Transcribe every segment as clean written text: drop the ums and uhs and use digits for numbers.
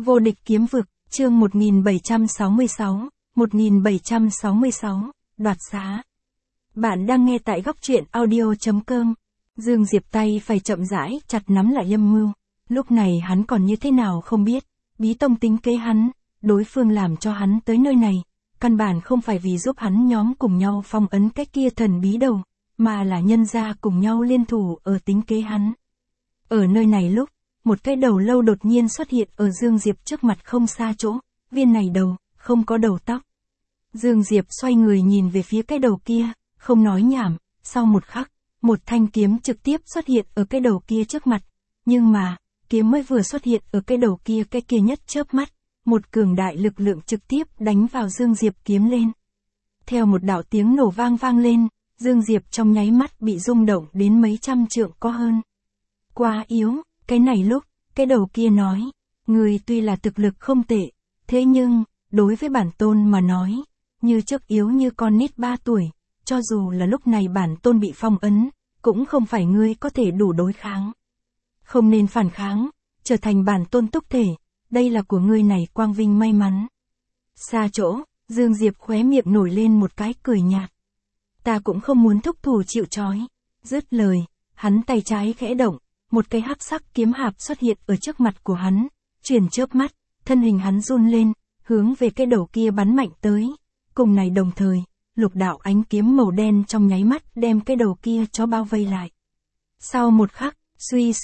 Vô địch kiếm vực, chương 1766, đoạt xá. Bạn đang nghe tại góc truyện audio.com. Dương Diệp tay phải chậm rãi chặt nắm lại âm mưu. Lúc này hắn còn như thế nào không biết. Bí tông tính kế hắn, đối phương làm cho hắn tới nơi này. Căn bản không phải vì giúp hắn nhóm cùng nhau phong ấn cái kia thần bí đầu, mà là nhân ra cùng nhau liên thủ ở tính kế hắn. Ở nơi này lúc, một cái đầu lâu đột nhiên xuất hiện ở Dương Diệp trước mặt không xa chỗ, viên này đầu, không có đầu tóc. Dương Diệp xoay người nhìn về phía cái đầu kia, không nói nhảm, sau một khắc, một thanh kiếm trực tiếp xuất hiện ở cái đầu kia trước mặt. Nhưng mà, kiếm mới vừa xuất hiện ở cái đầu kia cái kia nhất chớp mắt, một cường đại lực lượng trực tiếp đánh vào Dương Diệp kiếm lên. Theo một đạo tiếng nổ vang lên, Dương Diệp trong nháy mắt bị rung động đến mấy trăm trượng có hơn. Quá yếu. Cái này lúc, cái đầu kia nói, người tuy là thực lực không tệ, thế nhưng, đối với bản tôn mà nói, như trước yếu như con nít 3 tuổi, cho dù là lúc này bản tôn bị phong ấn, cũng không phải ngươi có thể đủ đối kháng. Không nên phản kháng, trở thành bản tôn túc thể, đây là của ngươi này quang vinh may mắn. Xa chỗ, Dương Diệp khóe miệng nổi lên một cái cười nhạt. Ta cũng không muốn thúc thủ chịu trói. Dứt lời, hắn tay trái khẽ động. Một cái hắc sắc kiếm hạp xuất hiện ở trước mặt của hắn, chuyển chớp mắt, thân hình hắn run lên, hướng về cái đầu kia bắn mạnh tới. Cùng này đồng thời, lục đạo ánh kiếm màu đen trong nháy mắt đem cái đầu kia cho bao vây lại. Sau một khắc, suy,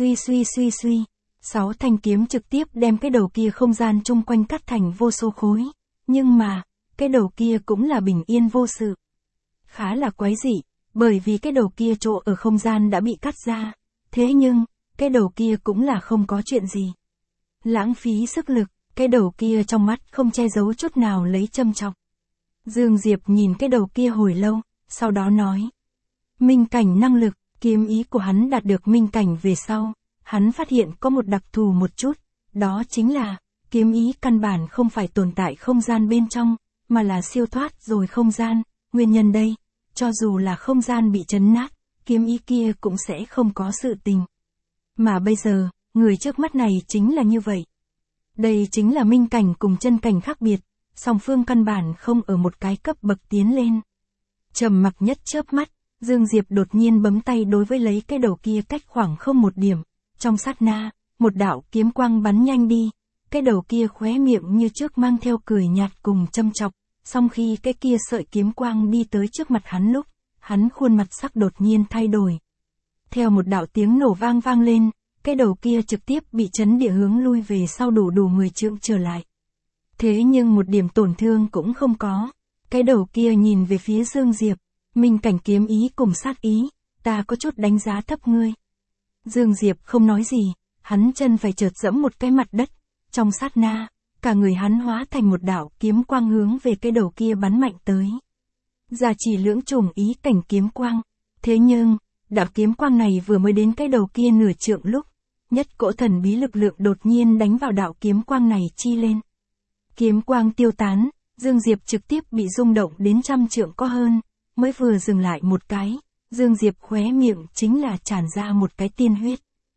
6 thanh kiếm trực tiếp đem cái đầu kia không gian chung quanh cắt thành vô số khối. Nhưng mà, cái đầu kia cũng là bình yên vô sự. Khá là quái dị, bởi vì cái đầu kia chỗ ở không gian đã bị cắt ra. Thế nhưng, cái đầu kia cũng là không có chuyện gì. Lãng phí sức lực, cái đầu kia trong mắt không che giấu chút nào lấy châm chọc. Dương Diệp nhìn cái đầu kia hồi lâu, sau đó nói. Minh cảnh năng lực, kiếm ý của hắn đạt được minh cảnh về sau, hắn phát hiện có một đặc thù một chút, đó chính là, kiếm ý căn bản không phải tồn tại không gian bên trong, mà là siêu thoát rồi không gian, nguyên nhân đây, cho dù là không gian bị chấn nát, kiếm ý kia cũng sẽ không có sự tình. Mà bây giờ, người trước mắt này chính là như vậy. Đây chính là minh cảnh cùng chân cảnh khác biệt, song phương căn bản không ở một cái cấp bậc tiến lên. Trầm mặc nhất chớp mắt, Dương Diệp đột nhiên bấm tay đối với lấy cái đầu kia cách khoảng không một điểm. Trong sát na, một đạo kiếm quang bắn nhanh đi, cái đầu kia khóe miệng như trước mang theo cười nhạt cùng châm chọc, song khi cái kia sợi kiếm quang đi tới trước mặt hắn lúc, hắn khuôn mặt sắc đột nhiên thay đổi. Theo một đạo tiếng nổ vang lên, cái đầu kia trực tiếp bị chấn địa hướng lui về sau đủ 10 trượng trở lại. Thế nhưng một điểm tổn thương cũng không có. Cái đầu kia nhìn về phía Dương Diệp, minh cảnh kiếm ý cùng sát ý, ta có chút đánh giá thấp ngươi. Dương Diệp không nói gì, hắn chân phải chợt dẫm một cái mặt đất, trong sát na, cả người hắn hóa thành một đạo kiếm quang hướng về cái đầu kia bắn mạnh tới. Giả chỉ lưỡng trùng ý cảnh kiếm quang. Thế nhưng, đạo kiếm quang này vừa mới đến cái đầu kia nửa trượng lúc, nhất cỗ thần bí lực lượng đột nhiên đánh vào đạo kiếm quang này chi lên. Kiếm quang tiêu tán, Dương Diệp trực tiếp bị rung động đến trăm trượng có hơn, mới vừa dừng lại một cái, Dương Diệp khóe miệng chính là tràn ra một cái tiên huyết.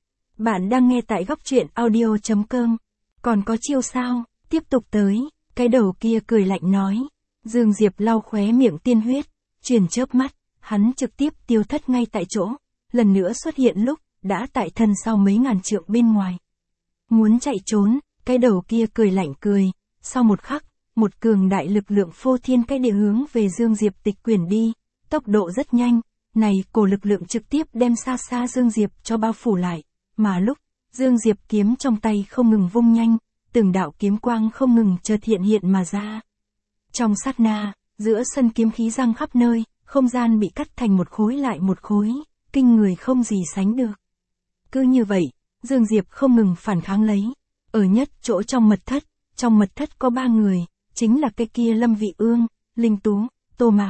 Bạn đang nghe tại góc truyện audio.com. Còn có chiêu sao, tiếp tục tới, cái đầu kia cười lạnh nói. Dương Diệp lau khóe miệng tiên huyết, chuyển chớp mắt, hắn trực tiếp tiêu thất ngay tại chỗ, lần nữa xuất hiện lúc, đã tại thân sau mấy ngàn trượng bên ngoài. Muốn chạy trốn, cái đầu kia cười lạnh cười, sau một khắc, một cường đại lực lượng phô thiên cái địa hướng về Dương Diệp tịch quyển đi, tốc độ rất nhanh, này cổ lực lượng trực tiếp đem xa Dương Diệp cho bao phủ lại, mà lúc, Dương Diệp kiếm trong tay không ngừng vung nhanh, từng đạo kiếm quang không ngừng chợt hiện mà ra. Trong sát na, giữa sân kiếm khí giăng khắp nơi, không gian bị cắt thành một khối lại một khối, kinh người không gì sánh được. Cứ như vậy, Dương Diệp không ngừng phản kháng lấy. Ở nhất chỗ trong mật thất có 3 người, chính là cái kia Lâm Vị Ương, Linh Tú, Tô Mạc.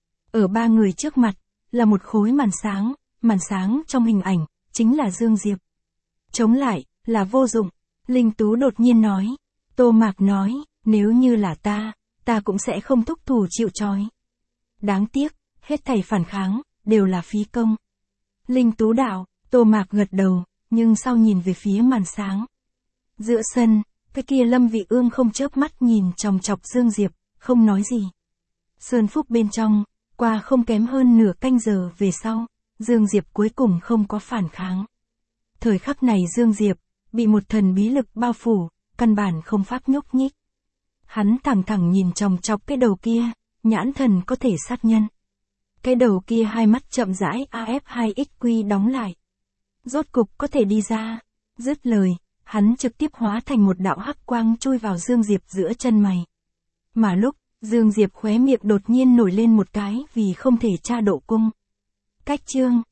Ở 3 người trước mặt, là một khối màn sáng trong hình ảnh, chính là Dương Diệp. Chống lại, là vô dụng, Linh Tú đột nhiên nói. Tô Mạc nói, nếu như là ta cũng sẽ không thúc thủ chịu trói. Đáng tiếc, hết thảy phản kháng, đều là phí công. Linh Tú đạo, Tô Mạc gật đầu, nhưng sau nhìn về phía màn sáng. Giữa sân, Cái kia Lâm Vị Ương không chớp mắt nhìn chòng chọc Dương Diệp, không nói gì. Sơn Phúc bên trong, qua không kém hơn nửa canh giờ về sau, Dương Diệp cuối cùng không có phản kháng. Thời khắc này Dương Diệp, bị một thần bí lực bao phủ, căn bản không pháp nhúc nhích. Hắn thẳng thẳng nhìn chòng chọc cái đầu kia, nhãn thần có thể sát nhân. Cái đầu kia hai mắt chậm rãi AF2XQ đóng lại. Rốt cục có thể đi ra. Dứt lời, hắn trực tiếp hóa thành một đạo hắc quang chui vào Dương Diệp giữa chân mày. Mà lúc, Dương Diệp khóe miệng đột nhiên nổi lên một cái vì không thể tra độ cung. Cách chương